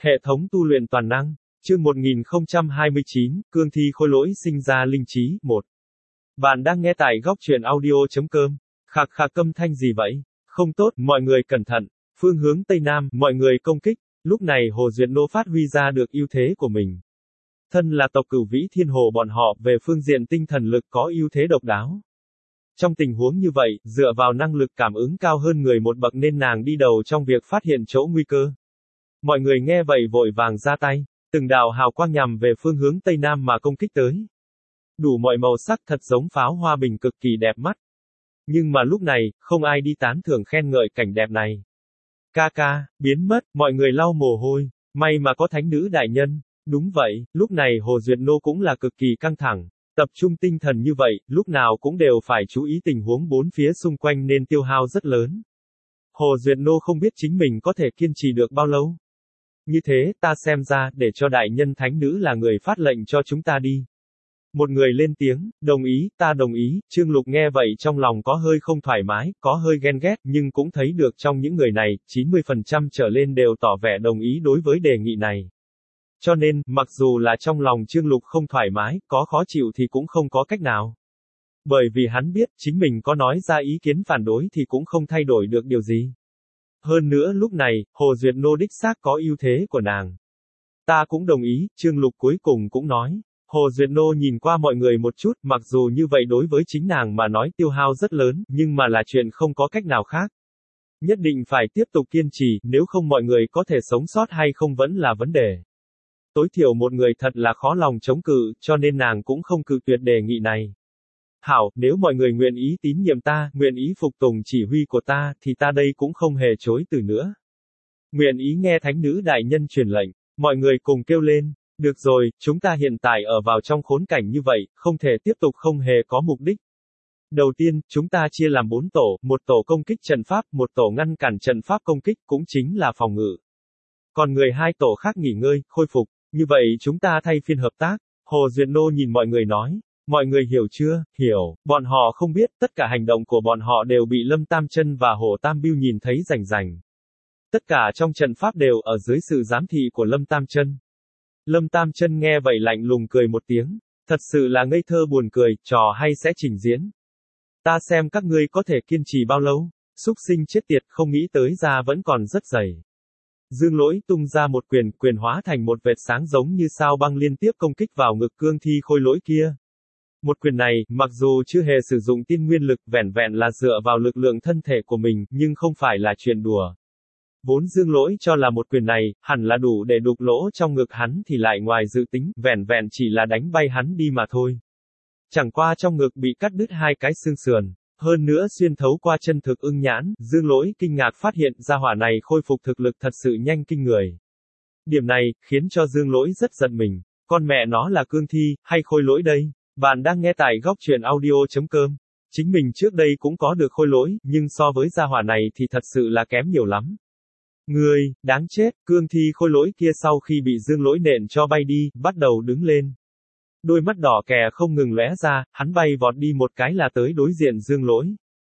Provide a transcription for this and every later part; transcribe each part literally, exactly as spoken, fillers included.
Hệ thống tu luyện toàn năng. Chương một nghìn không trăm hai mươi chín, cương thi khôi lỗi sinh ra linh trí, một. Bạn đang nghe tại góc truyện audio.com. Khạc khạc âm thanh gì vậy? Không tốt, mọi người cẩn thận. Phương hướng Tây Nam, mọi người công kích. Lúc này Hồ Duyệt Nô phát huy ra được ưu thế của mình. Thân là tộc Cửu Vĩ Thiên Hồ, bọn họ về phương diện tinh thần lực có ưu thế độc đáo. Trong tình huống như vậy, dựa vào năng lực cảm ứng cao hơn người một bậc nên nàng đi đầu trong việc phát hiện chỗ nguy cơ. Mọi người nghe vậy vội vàng ra tay, từng đạo hào quang nhằm về phương hướng Tây Nam mà công kích tới. Đủ mọi màu sắc, thật giống pháo hoa bình cực kỳ đẹp mắt. Nhưng mà lúc này, không ai đi tán thưởng khen ngợi cảnh đẹp này. Ca ca, biến mất, mọi người lau mồ hôi, may mà có thánh nữ đại nhân. Đúng vậy, lúc này Hồ Duyệt Nô cũng là cực kỳ căng thẳng. Tập trung tinh thần như vậy, lúc nào cũng đều phải chú ý tình huống bốn phía xung quanh nên tiêu hao rất lớn. Hồ Duyệt Nô không biết chính mình có thể kiên trì được bao lâu. Như thế, ta xem ra, để cho đại nhân thánh nữ là người phát lệnh cho chúng ta đi. Một người lên tiếng, đồng ý, ta đồng ý. Trương Lục nghe vậy trong lòng có hơi không thoải mái, có hơi ghen ghét, nhưng cũng thấy được trong những người này, chín mươi phần trăm trở lên đều tỏ vẻ đồng ý đối với đề nghị này. Cho nên, mặc dù là trong lòng Trương Lục không thoải mái, có khó chịu thì cũng không có cách nào. Bởi vì hắn biết, chính mình có nói ra ý kiến phản đối thì cũng không thay đổi được điều gì. Hơn nữa lúc này, Hồ Duyệt Nô đích xác có ưu thế của nàng. Ta cũng đồng ý, Trương Lục cuối cùng cũng nói. Hồ Duyệt Nô nhìn qua mọi người một chút, mặc dù như vậy đối với chính nàng mà nói tiêu hao rất lớn, nhưng mà là chuyện không có cách nào khác. Nhất định phải tiếp tục kiên trì, nếu không mọi người có thể sống sót hay không vẫn là vấn đề. Tối thiểu một người thật là khó lòng chống cự, cho nên nàng cũng không cự tuyệt đề nghị này. Hảo, nếu mọi người nguyện ý tín nhiệm ta, nguyện ý phục tùng chỉ huy của ta, thì ta đây cũng không hề chối từ nữa. Nguyện ý nghe thánh nữ đại nhân truyền lệnh, mọi người cùng kêu lên. Được rồi, chúng ta hiện tại ở vào trong khốn cảnh như vậy, không thể tiếp tục không hề có mục đích. Đầu tiên, chúng ta chia làm bốn tổ, một tổ công kích trận pháp, một tổ ngăn cản trận pháp công kích, cũng chính là phòng ngự. Còn người hai tổ khác nghỉ ngơi, khôi phục. Như vậy chúng ta thay phiên hợp tác. Hồ Duyệt Nô nhìn mọi người nói. Mọi người hiểu chưa? Hiểu. Bọn họ không biết, tất cả hành động của bọn họ đều bị Lâm Tam Chân và Hồ Tam Bưu nhìn thấy rành rành. Tất cả trong trận pháp đều ở dưới sự giám thị của Lâm Tam Chân. Lâm Tam Chân nghe vậy lạnh lùng cười một tiếng. Thật sự là ngây thơ buồn cười, trò hay sẽ trình diễn. Ta xem các ngươi có thể kiên trì bao lâu. Súc sinh chết tiệt, không nghĩ tới ra vẫn còn rất dày. Dương Lỗi tung ra một quyền, quyền hóa thành một vệt sáng giống như sao băng liên tiếp công kích vào ngực cương thi khôi lỗi kia. Một quyền này, mặc dù chưa hề sử dụng tiên nguyên lực, vẻn vẹn là dựa vào lực lượng thân thể của mình, nhưng không phải là chuyện đùa. Vốn Dương Lỗi cho là một quyền này, hẳn là đủ để đục lỗ trong ngực hắn thì lại ngoài dự tính, vẻn vẹn chỉ là đánh bay hắn đi mà thôi. Chẳng qua trong ngực bị cắt đứt hai cái xương sườn. Hơn nữa xuyên thấu qua chân thực ưng nhãn, Dương Lỗi kinh ngạc phát hiện ra hỏa này khôi phục thực lực thật sự nhanh kinh người. Điểm này, khiến cho Dương Lỗi rất giận mình. Con mẹ nó là cương thi, hay khôi lỗi đây? Bạn đang nghe tại góc truyện audio.com. Chính mình trước đây cũng có được khôi lỗi, nhưng so với gia hỏa này thì thật sự là kém nhiều lắm. Người, đáng chết, cương thi khôi lỗi kia sau khi bị Dương Lỗi nện cho bay đi, bắt đầu đứng lên. Đôi mắt đỏ kè không ngừng lóe ra, hắn bay vọt đi một cái là tới đối diện Dương Lỗi.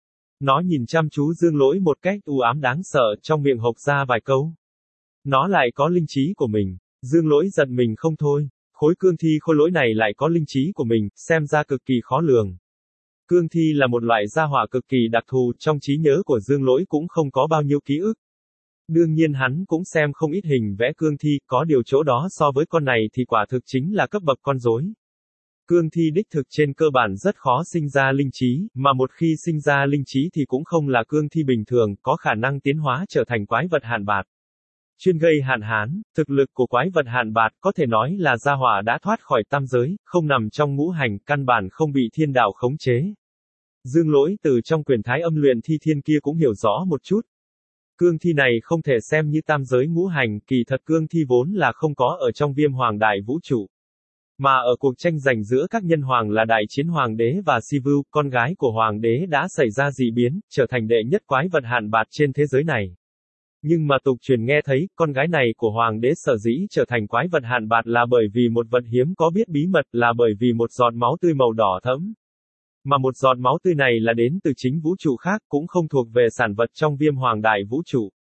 Nó nhìn chăm chú Dương Lỗi một cách u ám đáng sợ, trong miệng hộc ra vài câu. Nó lại có linh trí của mình. Dương Lỗi giận mình không thôi. Khối cương thi khôi lỗi này lại có linh trí của mình, xem ra cực kỳ khó lường. Cương thi là một loại gia hỏa cực kỳ đặc thù, trong trí nhớ của Dương Lỗi cũng không có bao nhiêu ký ức. Đương nhiên hắn cũng xem không ít hình vẽ cương thi, có điều chỗ đó so với con này thì quả thực chính là cấp bậc con rối. Cương thi đích thực trên cơ bản rất khó sinh ra linh trí, mà một khi sinh ra linh trí thì cũng không là cương thi bình thường, có khả năng tiến hóa trở thành quái vật hạn bạt. Chuyên gây hạn hán, thực lực của quái vật hạn bạt có thể nói là gia hỏa đã thoát khỏi tam giới, không nằm trong ngũ hành, căn bản không bị thiên đạo khống chế. Dương Lỗi từ trong quyền thái âm luyện thi thiên kia cũng hiểu rõ một chút. Cương thi này không thể xem như tam giới ngũ hành, kỳ thật cương thi vốn là không có ở trong viêm hoàng đại vũ trụ. Mà ở cuộc tranh giành giữa các nhân hoàng là đại chiến hoàng đế và Sivu, con gái của hoàng đế đã xảy ra dị biến, trở thành đệ nhất quái vật hạn bạt trên thế giới này. Nhưng mà tục truyền nghe thấy, con gái này của hoàng đế sở dĩ trở thành quái vật hạn bạt là bởi vì một vật hiếm có biết bí mật, là bởi vì một giọt máu tươi màu đỏ thẫm. Mà một giọt máu tươi này là đến từ chính vũ trụ khác, cũng không thuộc về sản vật trong viêm hoàng đại vũ trụ.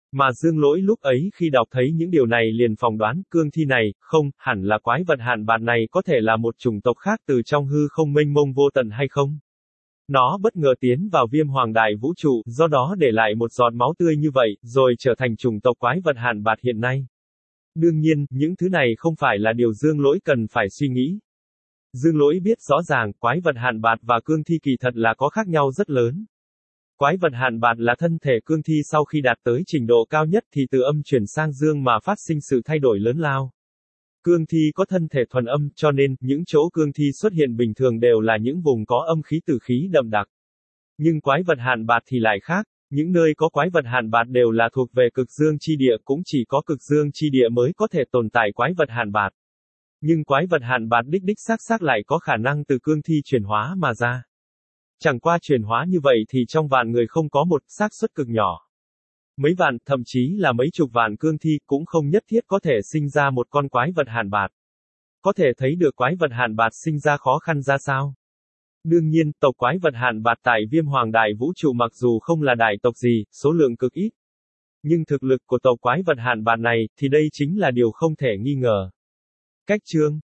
Mà Dương Lỗi lúc ấy khi đọc thấy những điều này liền phỏng đoán, cương thi này, không, hẳn là quái vật hạn bạt này có thể là một chủng tộc khác từ trong hư không mênh mông vô tận hay không? Nó bất ngờ tiến vào viêm hoàng đại vũ trụ, do đó để lại một giọt máu tươi như vậy, rồi trở thành chủng tộc quái vật hạn bạt hiện nay. Đương nhiên, những thứ này không phải là điều Dương Lỗi cần phải suy nghĩ. Dương Lỗi biết rõ ràng, quái vật hạn bạt và cương thi kỳ thật là có khác nhau rất lớn. Quái vật hạn bạt là thân thể cương thi sau khi đạt tới trình độ cao nhất thì từ âm chuyển sang dương mà phát sinh sự thay đổi lớn lao. Cương thi có thân thể thuần âm, cho nên, những chỗ cương thi xuất hiện bình thường đều là những vùng có âm khí tử khí đậm đặc. Nhưng quái vật hạn bạt thì lại khác, những nơi có quái vật hạn bạt đều là thuộc về cực dương chi địa, cũng chỉ có cực dương chi địa mới có thể tồn tại quái vật hạn bạt. Nhưng quái vật hạn bạt đích đích xác xác lại có khả năng từ cương thi chuyển hóa mà ra. Chẳng qua chuyển hóa như vậy thì trong vạn người không có một, xác suất cực nhỏ. Mấy vạn, thậm chí là mấy chục vạn cương thi cũng không nhất thiết có thể sinh ra một con quái vật hạn bạt. Có thể thấy được quái vật hạn bạt sinh ra khó khăn ra sao. Đương nhiên, tộc quái vật hạn bạt tại viêm hoàng đại vũ trụ mặc dù không là đại tộc gì, số lượng cực ít. Nhưng thực lực của tộc quái vật hạn bạt này, thì đây chính là điều không thể nghi ngờ. Cách chương